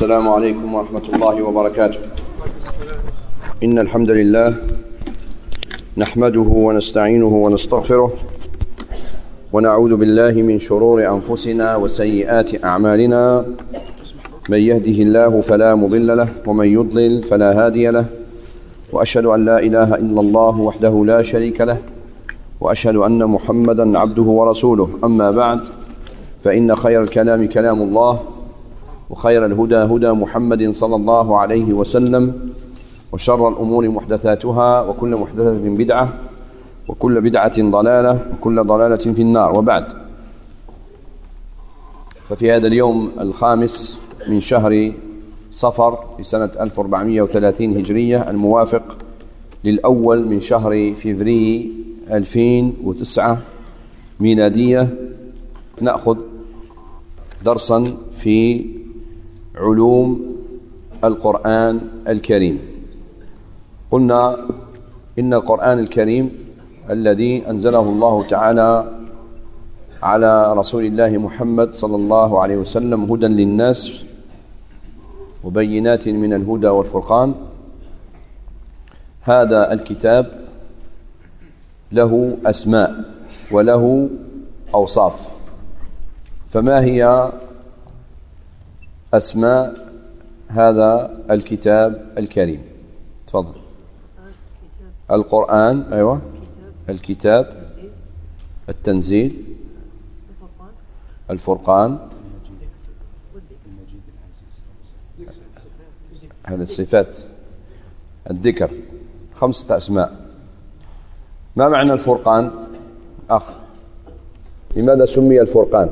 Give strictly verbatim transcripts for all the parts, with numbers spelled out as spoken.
السلام عليكم ورحمة الله وبركاته. إن الحمد لله نحمده ونستعينه ونستغفره ونعوذ بالله من شرور أنفسنا وسيئات أعمالنا. من يهده الله فلا مضل له ومن يضلل فلا هادي له، وأشهد أن لا إله إلا الله وحده لا شريك له، وأشهد أن محمدا عبده ورسوله. أما بعد، فإن خير الكلام كلام الله، وخير الهدى هدى محمد صلى الله عليه وسلم، وشر الأمور محدثاتها، وكل محدثة بدعة، وكل بدعة ضلالة، وكل ضلالة في النار. وبعد، ففي هذا اليوم الخامس من شهر صفر لسنة ألف وأربعمائة وثلاثين هجرية، الموافق للأول من شهر فبراير ألفين وتسعة ميلادية، نأخذ درسا في علوم القرآن الكريم. قلنا إن القرآن الكريم الذي أنزله الله تعالى على رسول الله محمد صلى الله عليه وسلم هدى للناس وبينات من الهدى والفرقان، هذا الكتاب له أسماء وله أوصاف. فما هي أسماء هذا الكتاب الكريم؟ تفضل. القرآن، أيوة، الكتاب، التنزيل، الفرقان، هذه الصفات، الذكر، خمسة أسماء. ما معنى الفرقان؟ أخ، لماذا سمي الفرقان؟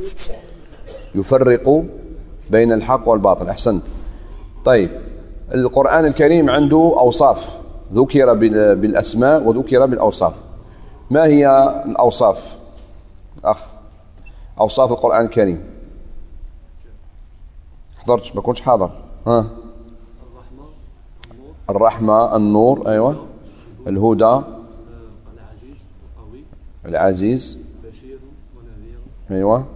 يفرق بين الحق والباطل. أحسنت. طيب، القرآن الكريم عنده أوصاف، ذكر بالأسماء وذكر بالأوصاف. ما هي الأوصاف أخ؟ أوصاف القرآن الكريم. حضرتش؟ ما كنتش حاضر. ها؟ الرحمة، النور، أيوة، الهدى، العزيز، أيوة،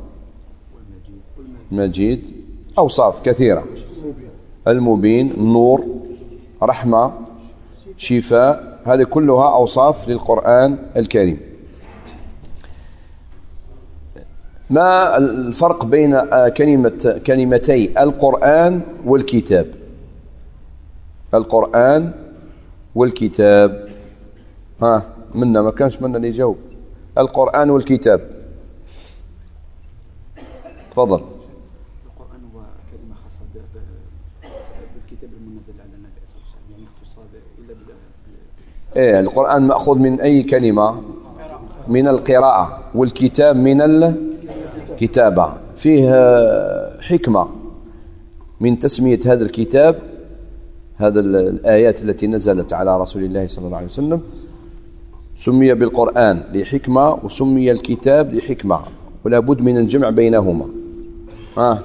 المجيد، أوصاف كثيرة. المبين، النور، رحمة، شفاء، هذه كلها أوصاف للقرآن الكريم. ما الفرق بين كلمة كلمتي القرآن والكتاب؟ القرآن والكتاب، ها، منا ما كانش منا اللي يجاوب. القرآن والكتاب، تفضل. القرآن هو كلمة خاصة بالكتاب المنزل على النبي صلى الله عليه وسلم، يعني اختص إلا بال إيه، القرآن مأخوذ من أي كلمة؟ من القراءة، والكتاب من الكتابة. فيه حكمة من تسمية هذا الكتاب، هذا الآيات التي نزلت على رسول الله صلى الله عليه وسلم سمي بالقرآن لحكمة، وسمي الكتاب لحكمة، ولا بد من الجمع بينهما. آه.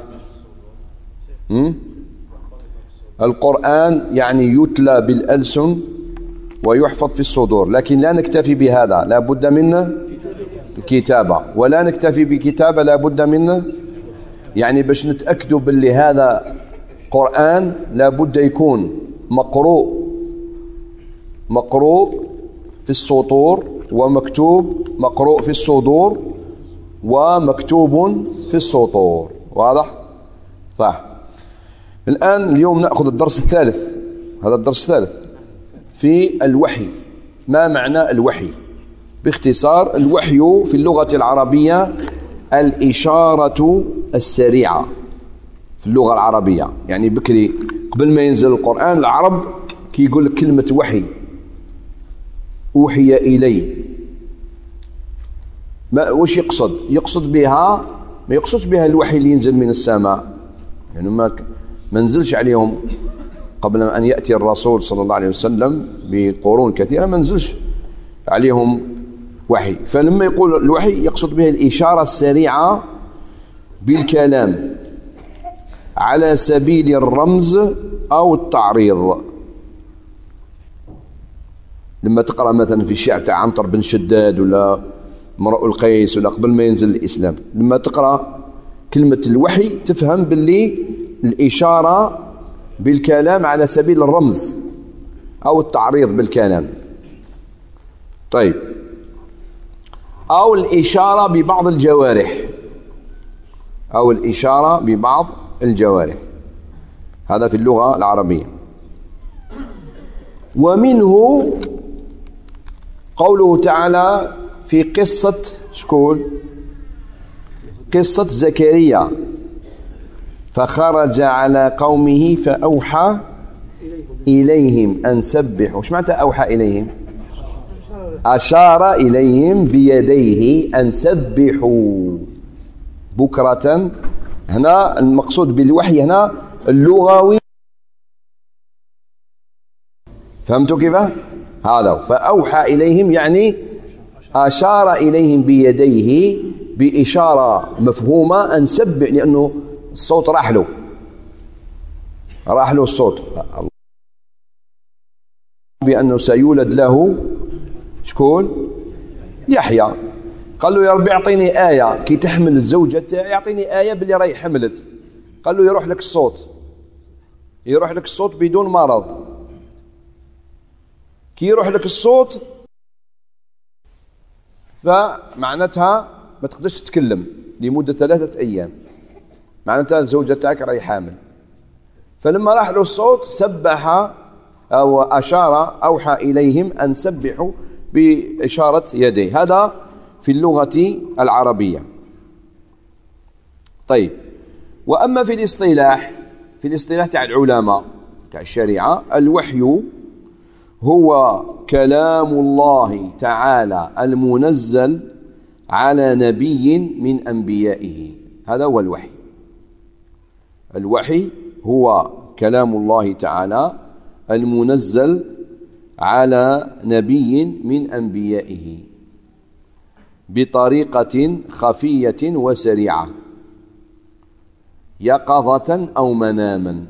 القرآن يعني يتلى بالألسن ويحفظ في الصدور، لكن لا نكتفي بهذا، لا بد منه الكتابة، ولا نكتفي بكتابة، لا بد منه، يعني باش نتأكدوا باللي هذا قرآن لا بد يكون مقروء مقروء في السطور، ومكتوب، مقروء في الصدور ومكتوب في السطور. واضح؟ صح. الآن اليوم نأخذ الدرس الثالث، هذا الدرس الثالث في الوحي. ما معنى الوحي؟ باختصار، الوحي في اللغة العربية الإشارة السريعة في اللغة العربية. يعني بكري قبل ما ينزل القرآن العرب كي يقول لك كلمة وحي، أوحي إلي، ما وش يقصد؟ يقصد بها، ما يقصدش بها الوحي اللي ينزل من السماء، يعني ما ما نزلش عليهم قبل أن يأتي الرسول صلى الله عليه وسلم بقرون كثيرة، ما نزلش عليهم وحي. فلما يقول الوحي يقصد به الإشارة السريعة بالكلام على سبيل الرمز أو التعريض. لما تقرأ مثلا في الشعر تاع عنتر بن شداد ولا امرؤ القيس ولا قبل ما ينزل الإسلام، لما تقرأ كلمة الوحي تفهم باللي الإشارة بالكلام على سبيل الرمز أو التعريض بالكلام. طيب، أو الإشارة ببعض الجوارح، أو الإشارة ببعض الجوارح، هذا في اللغة العربية. ومنه قوله تعالى في قصة شكون؟ قصة زكريا، فخرج على قومه فأوحى إليهم أن سبحوا. ايش معنى أوحى إليهم؟ أشار إليهم بيديه أن سبحوا بكرة. هنا المقصود بالوحي هنا اللغوي، فهمتوا كيف؟ هذا فأوحى إليهم يعني أشار إليهم بيديه بإشارة مفهومة أن سبح، لأنه الصوت راح له راح له الصوت بأنه سيولد له شكون؟ يحيى. قال له يا ربي اعطيني آية كي تحمل الزوجة تاعي، اعطيني آية باللي راهي حملت. قال له يروح لك الصوت، يروح لك الصوت بدون مرض. كي يروح لك الصوت فمعناتها ما تقدرش تتكلم لمدة ثلاثة أيام، معناتها الزوجة تاعك راهي حامل. فلما راح له الصوت سبح أو أشار، أوحى إليهم أن سبحوا بإشارة يديه. هذا في اللغة العربية. طيب، وأما في الاصطلاح، في الاصطلاح تاع العلماء تاع الشريعة، الوحي هو كلام الله تعالى المنزل على نبي من أنبيائه. هذا هو الوحي. الوحي هو كلام الله تعالى المنزل على نبي من أنبيائه بطريقة خفية وسريعة، يقظة أو مناما،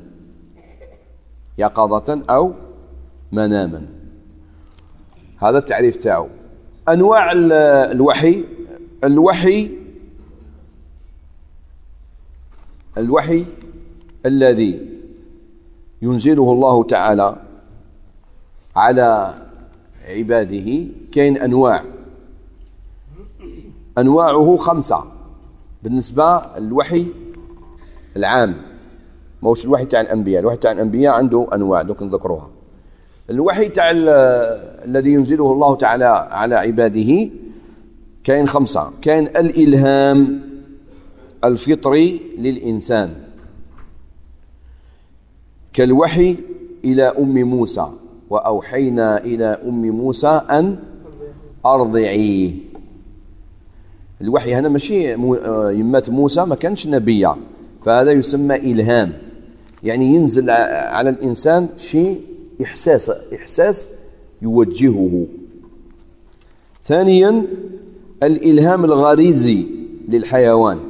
يقظة أو مناما. هذا التعريف تاعه. أنواع الوحي، الوحي الوحي الذي ينزله الله تعالى على عباده كاين أنواع، أنواعه خمسة بالنسبة للوحي العام، موش الوحي تاع الأنبياء. الوحي تاع الأنبياء عنده أنواع دوك نذكروها. الوحي تاع الذي ينزله الله تعالى على عباده كاين خمسة. كاين الإلهام الفطري للإنسان كالوحي إلى أم موسى، وأوحينا إلى أم موسى أن أرضعيه. الوحي هنا ماشي يمات موسى ما كانش نبيا، فهذا يسمى إلهام، يعني ينزل على الإنسان شيء إحساس إحساس يوجهه. ثانيا الإلهام الغريزي للحيوان.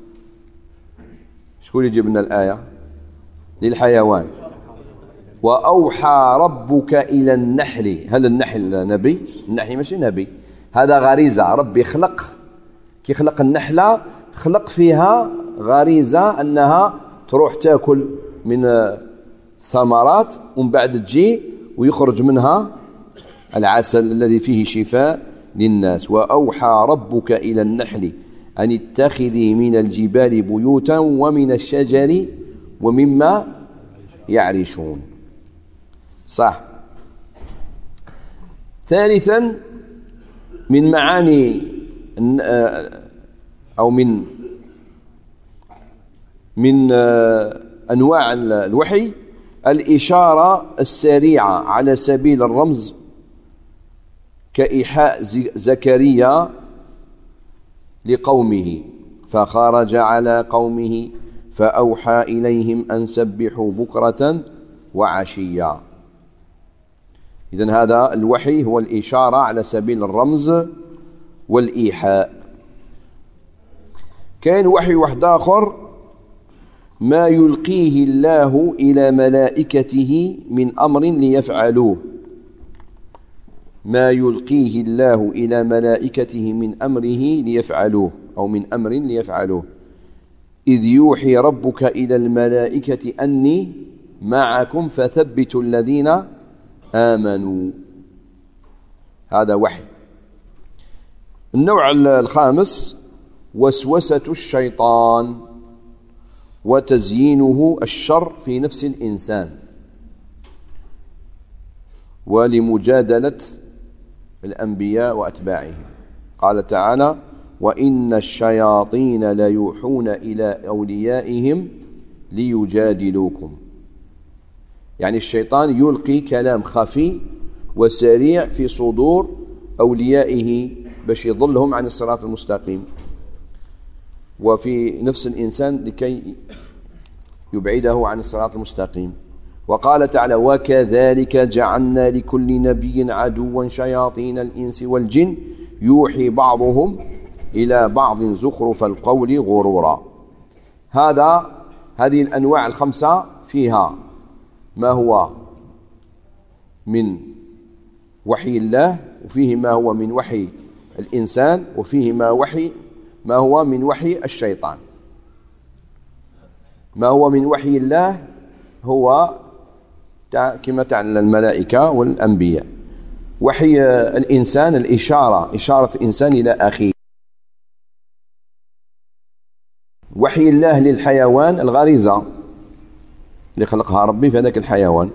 شكون يجيب لنا الآية؟ للحيوان. وأوحى ربك إلى النحل. هل النحل نبي؟ النحل ماشي نبي، هذا غريزة. ربي خلق، كي خلق النحلة خلق فيها غريزة أنها تروح تأكل من الثمرات ومن بعد تجي ويخرج منها العسل الذي فيه شفاء للناس. وأوحى ربك إلى النحل أن اتخذي من الجبال بيوتا ومن الشجر ومما يعرشون. صح. ثالثا من معاني أو من من أنواع الوحي الإشارة السريعة على سبيل الرمز كإيحاء زكريا لقومه فخرج على قومه فأوحى إليهم أن سبحوا بكرة وعشيا. إذن هذا الوحي هو الإشارة على سبيل الرمز والإيحاء. كان وحي واحد آخر ما يلقيه الله إلى ملائكته من أمر ليفعلوه. ما يلقيه الله إلى ملائكته من أمره ليفعلوه أو من أمر ليفعلوه. إذ يوحي ربك إلى الملائكة أني معكم فثبتوا الذين آمنوا. هذا وحي. النوع الخامس وسوسة الشيطان وتزيينه الشر في نفس الإنسان ولمجادلة الأنبياء وأتباعهم. قال تعالى وإن الشياطين ليوحون إلى أوليائهم ليجادلوكم. يعني الشيطان يلقي كلام خفي وسريع في صدور أوليائه باش يضلهم عن الصراط المستقيم وفي نفس الإنسان لكي يبعده عن الصراط المستقيم. وقال تعالى وكذلك جعلنا لكل نبي عدوا شياطين الإنس والجن يوحي بعضهم إلى بعض زخرف القول غرورا. هذا هذه الأنواع الخمسة فيها ما هو من وحي الله، وفيه ما هو من وحي الإنسان، وفيه ما وحي ما هو من وحي الشيطان. ما هو من وحي الله هو كما تعلم الملائكة والأنبياء. وحي الإنسان الإشارة، إشارة الإنسان إلى أخيه. وحي الله للحيوان الغريزة اللي خلقها ربي في هذاك الحيوان.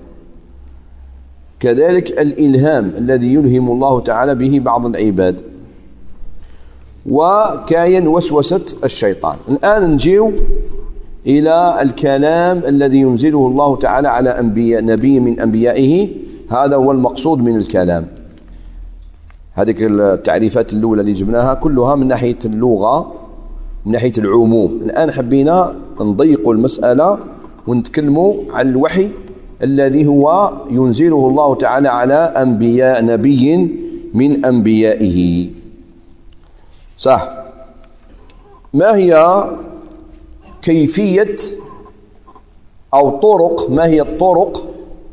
كذلك الإلهام الذي يلهم الله تعالى به بعض العباد. وكاين وسوسة الشيطان. الآن نجيو إلى الكلام الذي ينزله الله تعالى على أنبياء نبي من أنبيائه. هذا هو المقصود من الكلام. هذه التعريفات الأولى اللي جبناها كلها من ناحية اللغة، من ناحية العموم. الآن حبينا نضيق المسألة ونتكلموا عن الوحي الذي هو ينزله الله تعالى على أنبياء نبي من أنبيائه. صح. ما هي كيفية أو طرق ما هي الطرق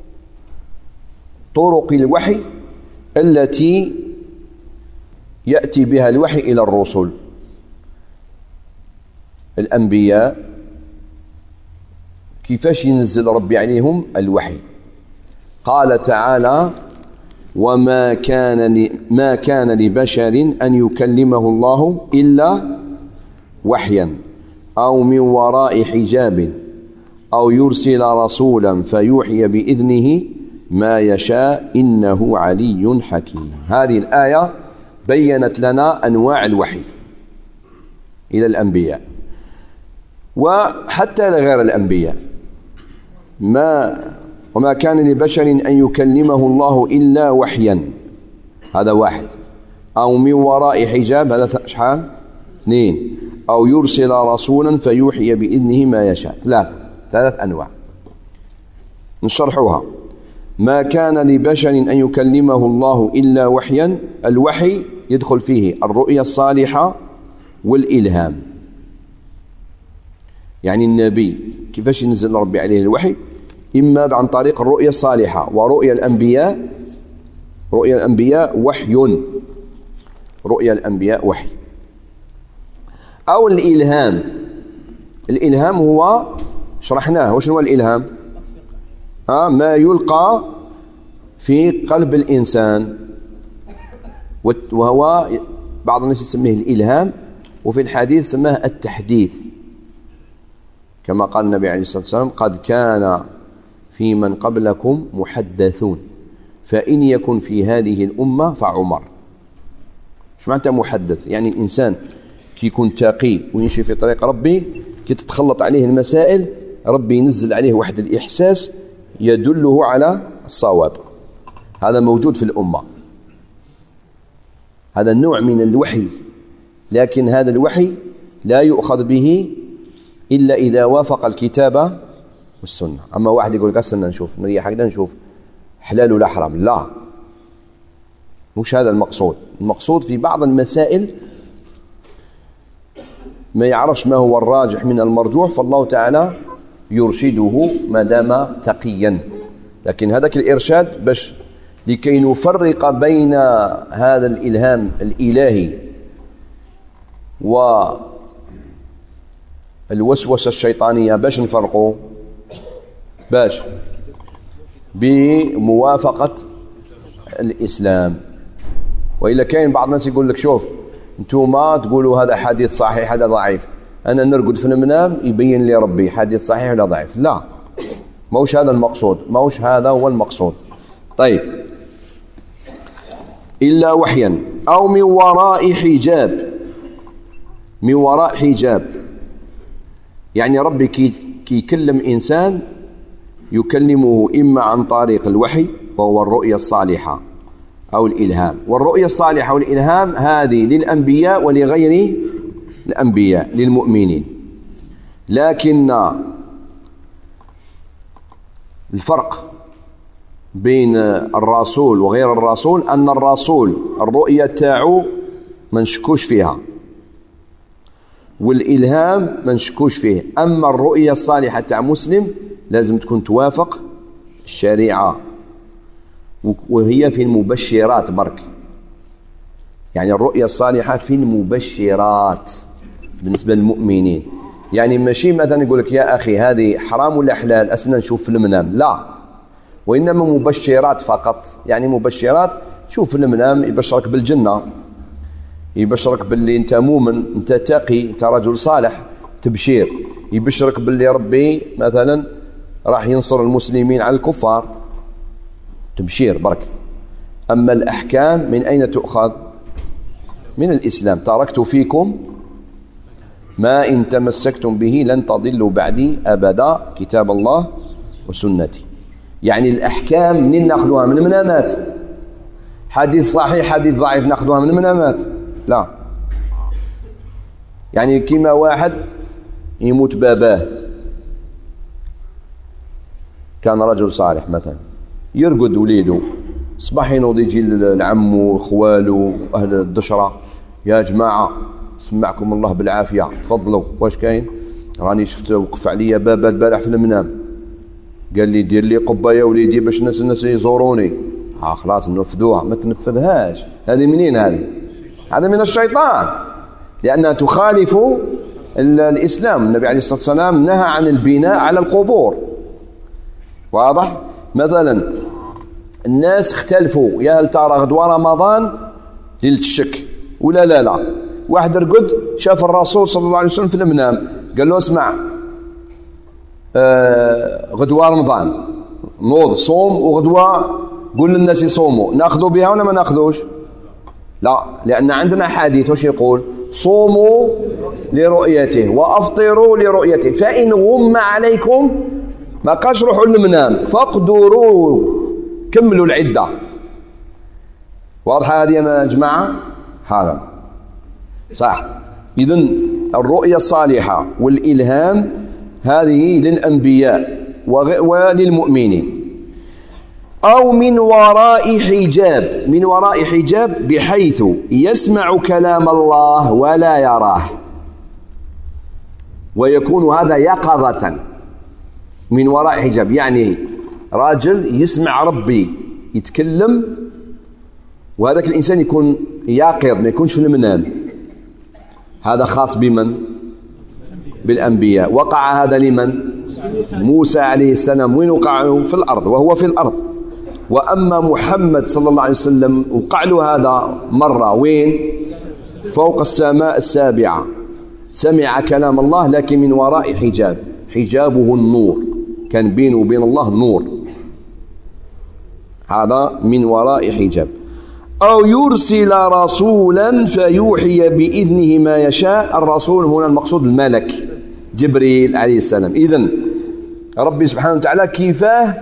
طرق الوحي التي يأتي بها الوحي إلى الرسل الأنبياء؟ كيفاش ينزل ربي عليهم الوحي؟ قال تعالى وما كان ما كان لبشر أن يكلمه الله إلا وحيا أو من وراء حجاب أو يرسل رسولا فيوحي بإذنه ما يشاء إنه علي حكيم. هذه الآية بيّنت لنا أنواع الوحي إلى الأنبياء وحتى لغير الأنبياء. ما وما كان لبشر أن يكلمه الله إلا وحيا، هذا واحد. أو من وراء حجاب، هذا شحال؟ اثنين. أو يرسل رسولا فيوحي بإذنه ما يشاء، ثلاثة. ثلاث أنواع نشرحوها. ما كان لبشر أن يكلمه الله إلا وحيا، الوحي يدخل فيه الرؤيا الصالحة والإلهام. يعني النبي كيفاش ينزل ربي عليه الوحي؟ إما عن طريق الرؤيا الصالحة، ورؤيا الأنبياء رؤيا الأنبياء وحي، رؤيا الأنبياء وحي. أو الإلهام. الإلهام هو شرحناه، وش هو الإلهام؟ آه ما يلقى في قلب الإنسان، وهو بعض الناس يسميه الإلهام، وفي الحديث سماه التحديث، كما قال النبي عليه الصلاة والسلام قد كان في من قبلكم محدثون فإن يكن في هذه الأمة فعمر. شو معنى محدث؟ يعني الإنسان كي يكون تقي ويمشي في طريق ربي، كي تتخلط عليه المسائل ربي ينزل عليه واحد الإحساس يدله على الصواب. هذا موجود في الأمة، هذا النوع من الوحي، لكن هذا الوحي لا يؤخذ به إلا إذا وافق الكتاب والسنة. أما واحد يقول لك استنى نشوف نريح هكذا نشوف حلال ولا حرام، لا، مش هذا المقصود. المقصود في بعض المسائل ما يعرفش ما هو الراجح من المرجوح، فالله تعالى يرشده ما دام تقيا. لكن هذاك الإرشاد باش لكي نفرق بين هذا الإلهام الإلهي الوسوسة الشيطانية باش نفرقوا؟ باش بموافقة الإسلام. وإلا كاين بعض الناس يقول لك شوف انتوما تقولوا هذا حديث صحيح هذا ضعيف، أنا نرقد في المنام يبين لي ربي حديث صحيح ولا ضعيف. لا، موش هذا المقصود، موش هذا هو المقصود. طيب، إلا وحيا أو من وراء حجاب. من وراء حجاب يعني ربي كي يكلم إنسان يكلمه إما عن طريق الوحي وهو الرؤية الصالحة أو الإلهام. والرؤية الصالحة والإلهام هذه للأنبياء ولغير الأنبياء للمؤمنين. لكن الفرق بين الرسول وغير الرسول أن الرسول الرؤية تاعو ما نشكوش فيها، والإلهام ما نشكوش فيه. أما الرؤية الصالحة تاع مسلم لازم تكون توافق الشريعة، وهي في المبشرات برك. يعني الرؤية الصالحة في المبشرات بالنسبة للمؤمنين. يعني ماشي مثلا يقول لك يا أخي هذه حرام ولا حلال أسنا نشوف في المنام، لا، وإنما مبشرات فقط. يعني مبشرات، شوف في المنام يبشرك بالجنة، يبشرك باللي انت مؤمن، انت تقي، انت رجل صالح، تبشير. يبشرك باللي ربي مثلا راح ينصر المسلمين على الكفار، تبشير برك. أما الأحكام من أين تؤخذ؟ من الإسلام. تركت فيكم ما إن تمسكتم به لن تضلوا بعدي أبدا، كتاب الله وسنتي. يعني الأحكام منين نأخذها؟ من المنامات. حديث صحيح حديث ضعيف نأخذها من المنامات؟ لا. يعني كما واحد يموت باباه، كان رجل صالح مثلا، يرقد وليده صباح ينوض يجي لعمه وخواله أهل الدشرة، يا جماعة سمعكم الله بالعافية تفضلوا، واش كاين؟ راني شفت وقف عليا بابا البارح في المنام، قال لي دير لي قبة يا وليدي باش الناس الناس يزوروني. ها خلاص نفذوها. ما تنفذهاش، هذه منين هذه؟ هذا من الشيطان، لأنها تخالف الإسلام. النبي عليه الصلاة والسلام نهى عن البناء على القبور. واضح؟ مثلا الناس اختلفوا، يا هل ترى غدوة رمضان ليلة الشك ولا لا لا؟ واحد رقد شاف الرسول صلى الله عليه وسلم في المنام، قال له اسمع آه غدوة رمضان، نوض صوم، وغدوة قول للناس يصوموا. ناخذوا بها ولا ما ناخذوش؟ لا، لأن عندنا حديث واش يقول؟ صوموا لرؤيته وأفطروا لرؤيته، فإن غم عليكم، ما قالش روحوا للمنام، فاقدروا، كملوا العدة. واضحة هذه يا جماعة؟ هذا صح. إذن الرؤية الصالحة والإلهام هذه للأنبياء وللمؤمنين. أو من وراء حجاب. من وراء حجاب بحيث يسمع كلام الله ولا يراه، ويكون هذا يقظة. من وراء حجاب يعني راجل يسمع ربي يتكلم، وهذاك الإنسان يكون يقظ، ما يكونش في المنام. هذا خاص بمن؟ بالأنبياء. وقع هذا لمن؟ موسى عليه السلام. وين وقع؟ في الأرض، وهو في الأرض. وأما محمد صلى الله عليه وسلم وقع له هذا مرة وين؟ فوق السماء السابعة، سمع كلام الله لكن من وراء حجاب. حجابه النور، كان بينه وبين الله نور، هذا من وراء حجاب. أو يرسل رسولا فيوحي بإذنه ما يشاء. الرسول هنا المقصود الملك جبريل عليه السلام. إذن ربي سبحانه وتعالى كيفاه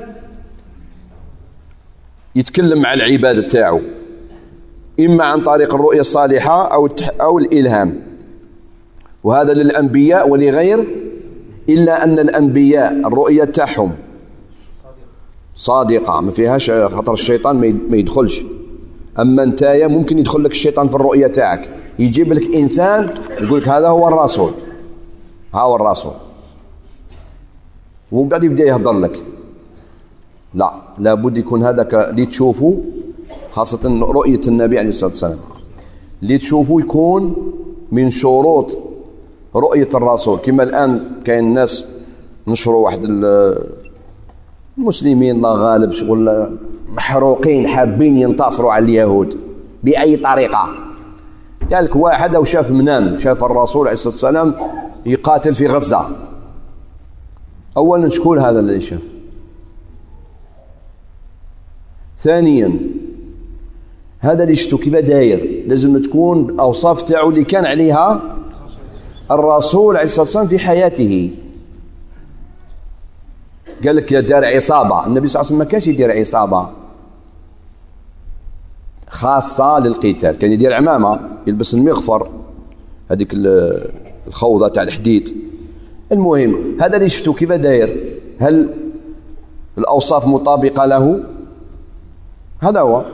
يتكلم مع العباد تاعو؟ إما عن طريق الرؤية الصالحة أو أو الإلهام، وهذا للأنبياء ولغير. إلا أن الأنبياء الرؤية تاعهم صادقة، ما فيهاش خطر الشيطان ما يدخلش. أما أنتايا ممكن يدخل لك الشيطان في الرؤية تاعك، يجيب لك إنسان يقول لك هذا هو الرسول، ها هو الرسول، وبعد يبدأ يهضر لك. لا، لابد يكون هذاك اللي تشوفه، خاصة رؤية النبي عليه الصلاة والسلام، اللي تشوفه يكون من شروط رؤية الرسول. كما الآن كاين الناس نشروا واحد المسلمين الله غالب شغل محروقين حابين ينتصروا على اليهود بأي طريقة. قال لك واحد أو شاف منام شاف الرسول عليه الصلاة والسلام يقاتل في غزة. أولا شكون هذا اللي شاف؟ ثانيا هذا اللي شفتو كيف داير؟ لازم تكون الأوصاف تاعو اللي كان عليها الرسول عليه الصلاة والسلام في حياته. قال لك دار عصابة، النبي صلى الله عليه وسلم ما كانش يدير عصابة خاصة للقتال، كان يدير عمامة يلبس المغفر هذيك الخوذة تاع الحديد. المهم هذا اللي شفتو كيف داير؟ هل الأوصاف مطابقة له؟ هذا هو.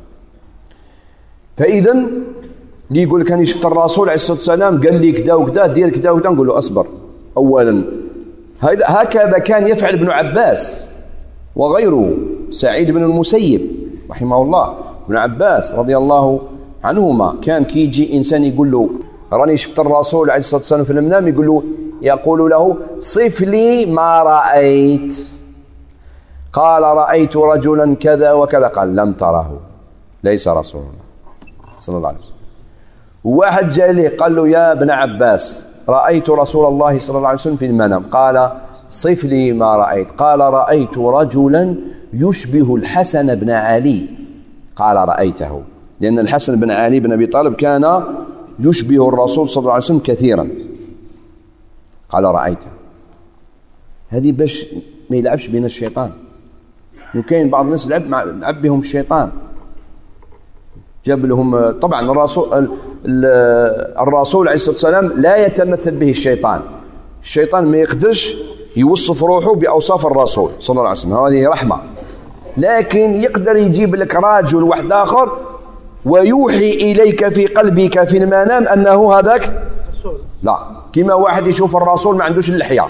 فإذا اللي يقول كان شفت الرسول عليه الصلاة والسلام قال لي كذا وكذا دير كذا وكذا، نقول له أصبر. أولا هكذا كان يفعل ابن عباس وغيره، سعيد بن المسيب رحمه الله، ابن عباس رضي الله عنهما، كان كي يجي إنسان يقول له راني شفت الرسول عليه الصلاة والسلام في المنام، يقول له يقول له صف لي ما رأيت. قال رأيت رجلا كذا وكذا، قال لم تره، ليس رسول الله صلى الله عليه وسلم. واحد جاء له قال له يا ابن عباس رأيت رسول الله صلى الله عليه وسلم في المنام، قال صف لي ما رأيت. قال رأيت رجلا يشبه الحسن بن علي. قال رأيته، لأن الحسن بن علي بن أبي طالب كان يشبه الرسول صلى الله عليه وسلم كثيرا. قال رأيته. هذه باش ما يلعبش بين الشيطان. وكاين بعض الناس لعب مع لعب بهم الشيطان، جاب لهم. طبعا الرسول الرسول عليه الصلاة والسلام لا يتمثل به الشيطان. الشيطان ما يقدرش يوصف روحه بأوصاف الرسول صلى الله عليه وسلم، هذه رحمة. لكن يقدر يجيب لك راجل واحد آخر ويوحي إليك في قلبك في المنام أنه هذاك. لا، كما واحد يشوف الرسول ما عندوش اللحية،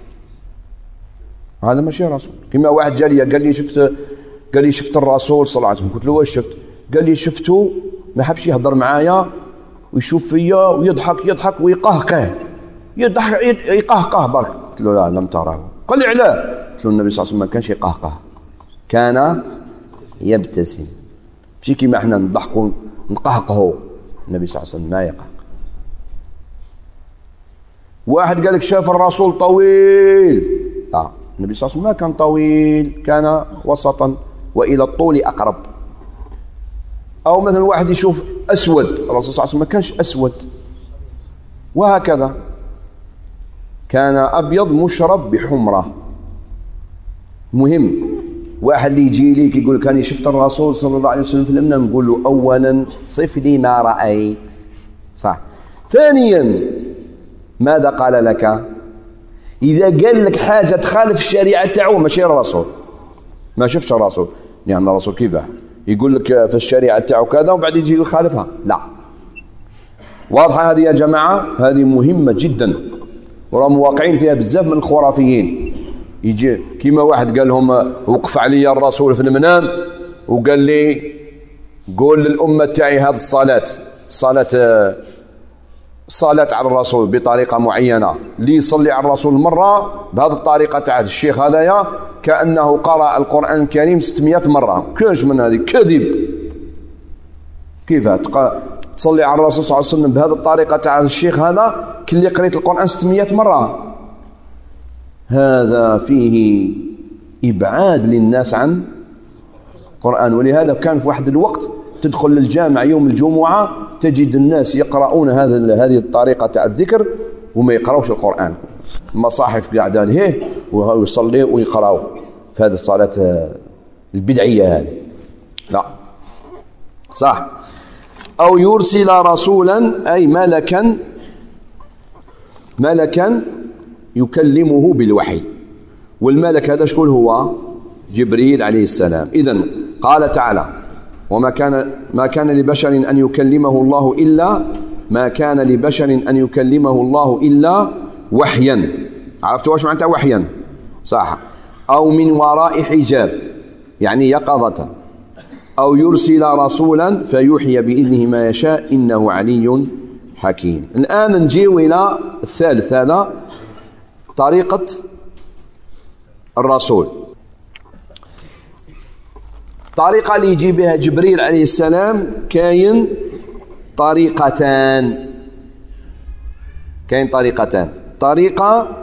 هذا ماشي رسول. كما واحد جالي قال لي شفت قال لي شفت الرسول صلى الله عليه وسلم، قلت له واش شفت؟ قال لي شفته ما حبش يهضر معايا ويشوف فيا ويضحك يضحك ويقهقه يضحك يقهقه برك. قلت له لا لم تراه. قال لي علاه؟ قلت له النبي صلى الله عليه وسلم ما كانش يقهقه، كان يبتسم. ماشي كيما احنا نضحكوا نقهقه، النبي صلى الله عليه وسلم ما يقهقه. واحد قال لك شاف الرسول طويل، لا النبي صلى الله عليه وسلم ما كان طويل، كان وسطا والى الطول اقرب. او مثلا واحد يشوف اسود، الرسول صلى الله عليه وسلم ما كانش اسود، وهكذا كان ابيض مشرب بحمره. مهم واحد اللي يجي ليك يقول لك انا شفت الرسول صلى الله عليه وسلم في المنام، نقول له اولا صف لي ما رايت، صح. ثانيا ماذا قال لك؟ اذا قال لك حاجه تخالف الشريعه تاعو ماشي الرسول، ما شفتش الرسول، لان الرسول كيفاه يقول لك في الشريعه تاعو كذا وبعد يجي يخالفها؟ لا. واضحه هذه يا جماعه؟ هذه مهمه جدا، وراهم واقعين فيها بزاف من الخرافيين. يجي كيما واحد قال لهم وقف علي الرسول في المنام وقال لي قول للامه تاعي هذه الصلاه الصلاه الصلاه على الرسول بطريقه معينه، اللي يصلي على الرسول مره بهذه الطريقه تاع الشيخ هذايا كانه قرأ القران الكريم ستمائة مره. كاش من هذه كذب. كيف تصلي على الرسول صلى الله عليه وسلم بهذه الطريقه تاع الشيخ هذا كلي قريت القران ستمائة مره؟ هذا فيه إبعاد للناس عن القرآن. ولهذا كان في واحد الوقت تدخل للجامع يوم الجمعة تجد الناس يقرؤون هذا هذه الطريقة تاع الذكر وما يقرأوش القرآن، المصاحف قاعدة له ويصلي ويقرأوا في هذه الصلاة البدعية هذه. لا صح. أو يرسل رسولا أي ملكا ملكا يكلمه بالوحي. والملك هذا شكون هو؟ جبريل عليه السلام. إذن قال تعالى وما كان ما كان لبشر أن يكلمه الله إلا ما كان لبشر أن يكلمه الله إلا وحيا. عرفتوا واش معناتها وحيا؟ صح. أو من وراء حجاب يعني يقظة، أو يرسل رسولا فيوحي بإذنه ما يشاء إنه علي حكيم. الآن نجيو إلى الثالث، هذا طريقة الرسول. الطريقة اللي يجي بها جبريل عليه السلام كاين طريقتان كاين طريقتان طريقة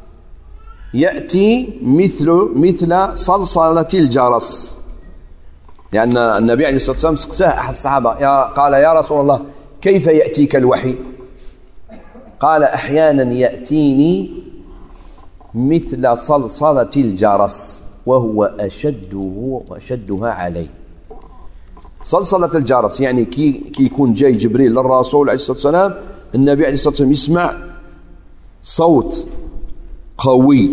يأتي مثل مثل صلصلة الجرس، لأن يعني النبي عليه الصلاة والسلام سقساه أحد الصحابة، يا قال يا رسول الله كيف يأتيك الوحي؟ قال أحيانا يأتيني مثل صلصلة الجرس وهو أشده وأشدها علي. صلصلة الجرس يعني كي, كي يكون جاي جبريل للرسول عليه الصلاة والسلام، النبي عليه الصلاة والسلام يسمع صوت قوي.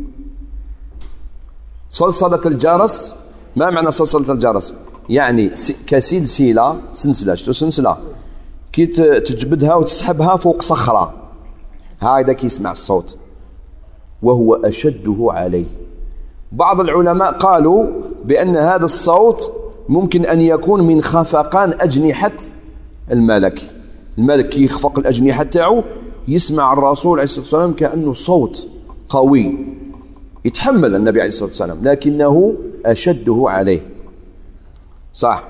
صلصلة الجرس، ما معنى صلصلة الجرس؟ يعني كسلسلة، سلسلة، شتو سلسلة كي تجبدها وتسحبها فوق صخرة، هذا كي يسمع الصوت وهو أشده عليه. بعض العلماء قالوا بأن هذا الصوت ممكن أن يكون من خفقان أجنحة الملك. الملك كي يخفق الأجنحة تاعو يسمع الرسول عليه الصلاة والسلام كأنه صوت قوي، يتحمل النبي عليه الصلاة والسلام لكنه أشده عليه، صح؟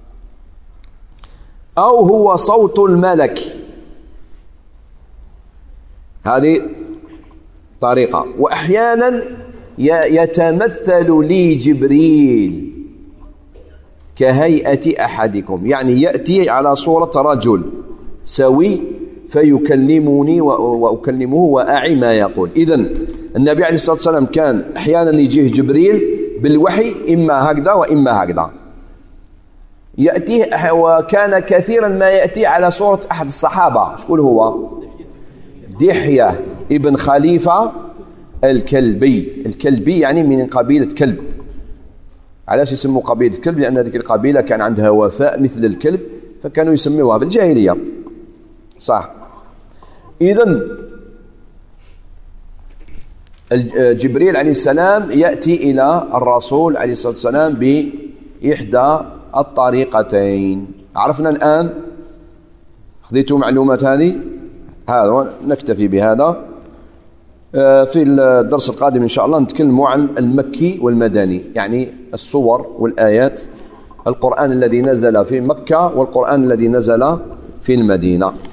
أو هو صوت الملك، هذه طريقة. وأحيانا يتمثل لي جبريل كهيئة أحدكم، يعني يأتي على صورة رجل سوي فيكلمني وأكلمه وأعي ما يقول. إذن النبي عليه الصلاة والسلام كان أحيانا يجيه جبريل بالوحي إما هكذا وإما هكذا، يأتيه، وكان كثيرا ما يأتي على صورة أحد الصحابة. شكون هو؟ دحية ابن خليفة الكلبي. الكلبي يعني من قبيلة كلب. علاش يسموا قبيلة كلب؟ لأن هذه القبيلة كان عندها وفاء مثل الكلب، فكانوا يسموها في الجاهلية، صح؟ إذن جبريل عليه السلام يأتي إلى الرسول عليه الصلاة والسلام بإحدى الطريقتين. عرفنا الآن، خذيتوا معلومات هذه، هذا نكتفي بهذا. في الدرس القادم إن شاء الله نتكلم عن المكي والمدني، يعني الصور والآيات، القرآن الذي نزل في مكة والقرآن الذي نزل في المدينة.